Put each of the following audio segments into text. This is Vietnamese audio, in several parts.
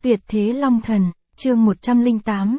Tuyệt thế Long Thần, chương 108,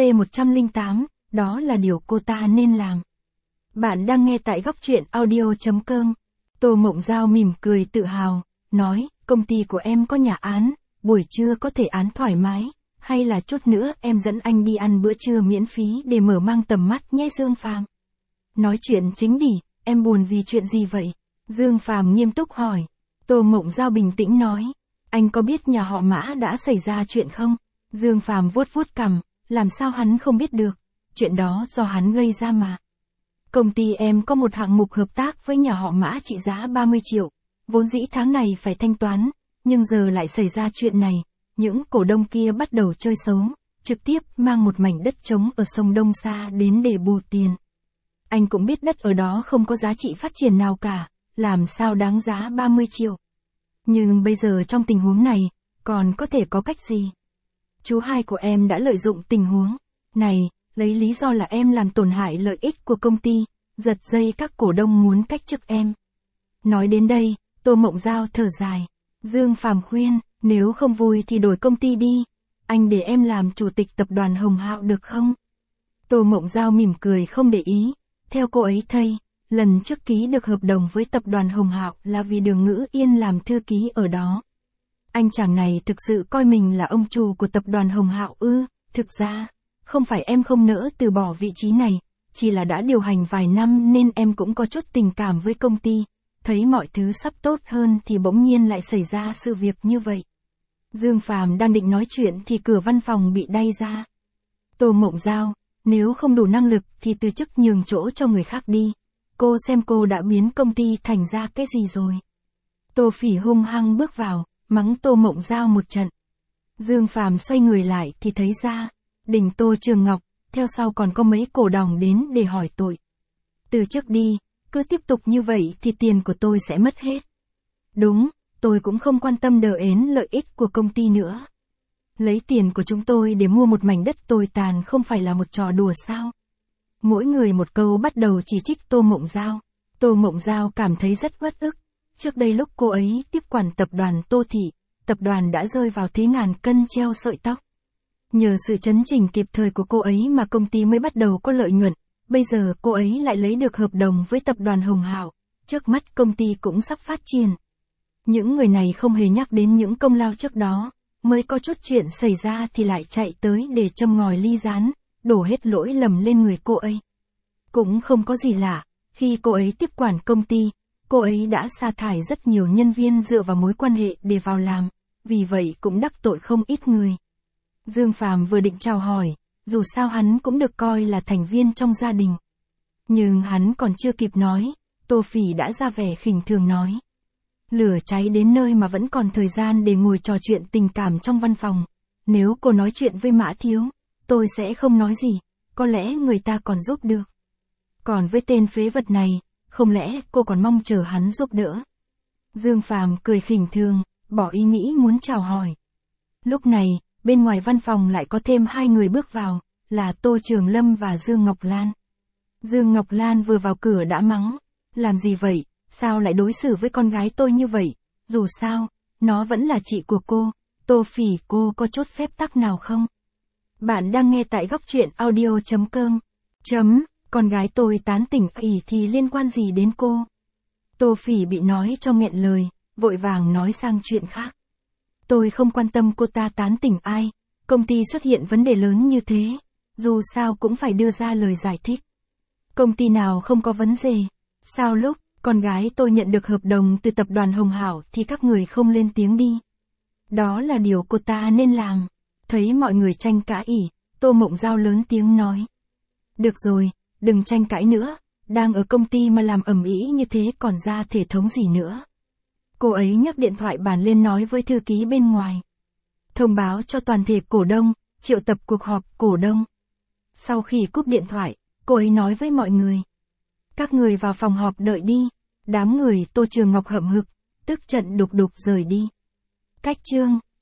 C108, đó là điều cô ta nên làm. Bạn đang nghe tại góc truyện audio.com. Tô Mộng Giao mỉm cười tự hào, nói, công ty của em có nhà án, buổi trưa có thể án thoải mái, hay là chút nữa em dẫn anh đi ăn bữa trưa miễn phí để mở mang tầm mắt nhé Dương Phàm. Nói chuyện chính đi, em buồn vì chuyện gì vậy? Dương Phàm nghiêm túc hỏi. Tô Mộng Giao bình tĩnh nói, anh có biết nhà họ Mã đã xảy ra chuyện không? Dương Phàm vuốt vuốt cằm, làm sao hắn không biết được, chuyện đó do hắn gây ra mà. Công ty em có một hạng mục hợp tác với nhà họ Mã trị giá 30 triệu, vốn dĩ tháng này phải thanh toán, nhưng giờ lại xảy ra chuyện này, những cổ đông kia bắt đầu chơi xấu, trực tiếp mang một mảnh đất trống ở sông Đông Sa đến để bù tiền. Anh cũng biết đất ở đó không có giá trị phát triển nào cả, làm sao đáng giá 30 triệu. Nhưng bây giờ trong tình huống này, còn có thể có cách gì? Chú hai của em đã lợi dụng tình huống này, lấy lý do là em làm tổn hại lợi ích của công ty, giật dây các cổ đông muốn cách chức em. Nói đến đây, Tô Mộng Giao thở dài. Dương Phàm khuyên, nếu không vui thì đổi công ty đi, anh để em làm chủ tịch tập đoàn Hồng Hạo được không? Tô Mộng Giao mỉm cười không để ý, theo cô ấy thấy, lần trước ký được hợp đồng với tập đoàn Hồng Hạo là vì Đường Ngữ Yên làm thư ký ở đó. Anh chàng này thực sự coi mình là ông chủ của tập đoàn Hồng Hạo ư? Thực ra, không phải em không nỡ từ bỏ vị trí này, chỉ là đã điều hành vài năm nên em cũng có chút tình cảm với công ty, thấy mọi thứ sắp tốt hơn thì bỗng nhiên lại xảy ra sự việc như vậy. Dương Phàm đang định nói chuyện thì cửa văn phòng bị đẩy ra. Tô Mộng Giao, nếu không đủ năng lực thì từ chức nhường chỗ cho người khác đi. Cô xem cô đã biến công ty thành ra cái gì rồi. Tô Phỉ hung hăng bước vào, mắng Tô Mộng Giao một trận. Dương Phàm xoay người lại thì thấy ra, đỉnh Tô Trường Ngọc, theo sau còn có mấy cổ đồng đến để hỏi tội. Từ trước đi, cứ tiếp tục như vậy thì tiền của tôi sẽ mất hết. Đúng, tôi cũng không quan tâm đờ ến lợi ích của công ty nữa. Lấy tiền của chúng tôi để mua một mảnh đất tồi tàn không phải là một trò đùa sao? Mỗi người một câu bắt đầu chỉ trích Tô Mộng Giao. Tô Mộng Giao cảm thấy rất uất ức. Trước đây lúc cô ấy tiếp quản tập đoàn Tô Thị, tập đoàn đã rơi vào thế ngàn cân treo sợi tóc. Nhờ sự chấn chỉnh kịp thời của cô ấy mà công ty mới bắt đầu có lợi nhuận. Bây giờ cô ấy lại lấy được hợp đồng với tập đoàn Hồng Hạo. Trước mắt công ty cũng sắp phát triển. Những người này không hề nhắc đến những công lao trước đó. Mới có chút chuyện xảy ra thì lại chạy tới để châm ngòi ly gián, đổ hết lỗi lầm lên người cô ấy. Cũng không có gì lạ, khi cô ấy tiếp quản công ty, cô ấy đã sa thải rất nhiều nhân viên dựa vào mối quan hệ để vào làm, vì vậy cũng đắc tội không ít người. Dương Phàm vừa định chào hỏi, dù sao hắn cũng được coi là thành viên trong gia đình. Nhưng hắn còn chưa kịp nói, Tô Phỉ đã ra vẻ khinh thường nói. Lửa cháy đến nơi mà vẫn còn thời gian để ngồi trò chuyện tình cảm trong văn phòng. Nếu cô nói chuyện với Mã Thiếu, tôi sẽ không nói gì, có lẽ người ta còn giúp được. Còn với tên phế vật này, không lẽ cô còn mong chờ hắn giúp đỡ? Dương Phàm cười khinh thường, bỏ ý nghĩ muốn chào hỏi. Lúc này, bên ngoài văn phòng lại có thêm hai người bước vào, là Tô Trường Lâm và Dương Ngọc Lan. Dương Ngọc Lan vừa vào cửa đã mắng, làm gì vậy? Sao lại đối xử với con gái tôi như vậy? Dù sao, nó vẫn là chị của cô. Tô Phỉ, cô có chút phép tắc nào không? Bạn đang nghe tại góc truyện audio.com. Con gái tôi tán tỉnh ỉ thì liên quan gì đến cô? Tô Phỉ bị nói cho nghẹn lời, vội vàng nói sang chuyện khác. Tôi không quan tâm cô ta tán tỉnh ai, công ty xuất hiện vấn đề lớn như thế, dù sao cũng phải đưa ra lời giải thích. Công ty nào không có vấn đề? Sao lúc con gái tôi nhận được hợp đồng từ tập đoàn Hồng Hạo thì các người không lên tiếng đi? Đó là điều cô ta nên làm. Thấy mọi người tranh cãi ỉ, Tô Mộng Giao lớn tiếng nói. Được rồi, đừng tranh cãi nữa, đang ở công ty mà làm ầm ĩ như thế còn ra thể thống gì nữa. Cô ấy nhấc điện thoại bàn lên nói với thư ký bên ngoài. Thông báo cho toàn thể cổ đông, triệu tập cuộc họp cổ đông. Sau khi cúp điện thoại, cô ấy nói với mọi người. Các người vào phòng họp đợi đi. Đám người Tô Trường Ngọc hậm hực, tức giận đục đục rời đi. Cách chương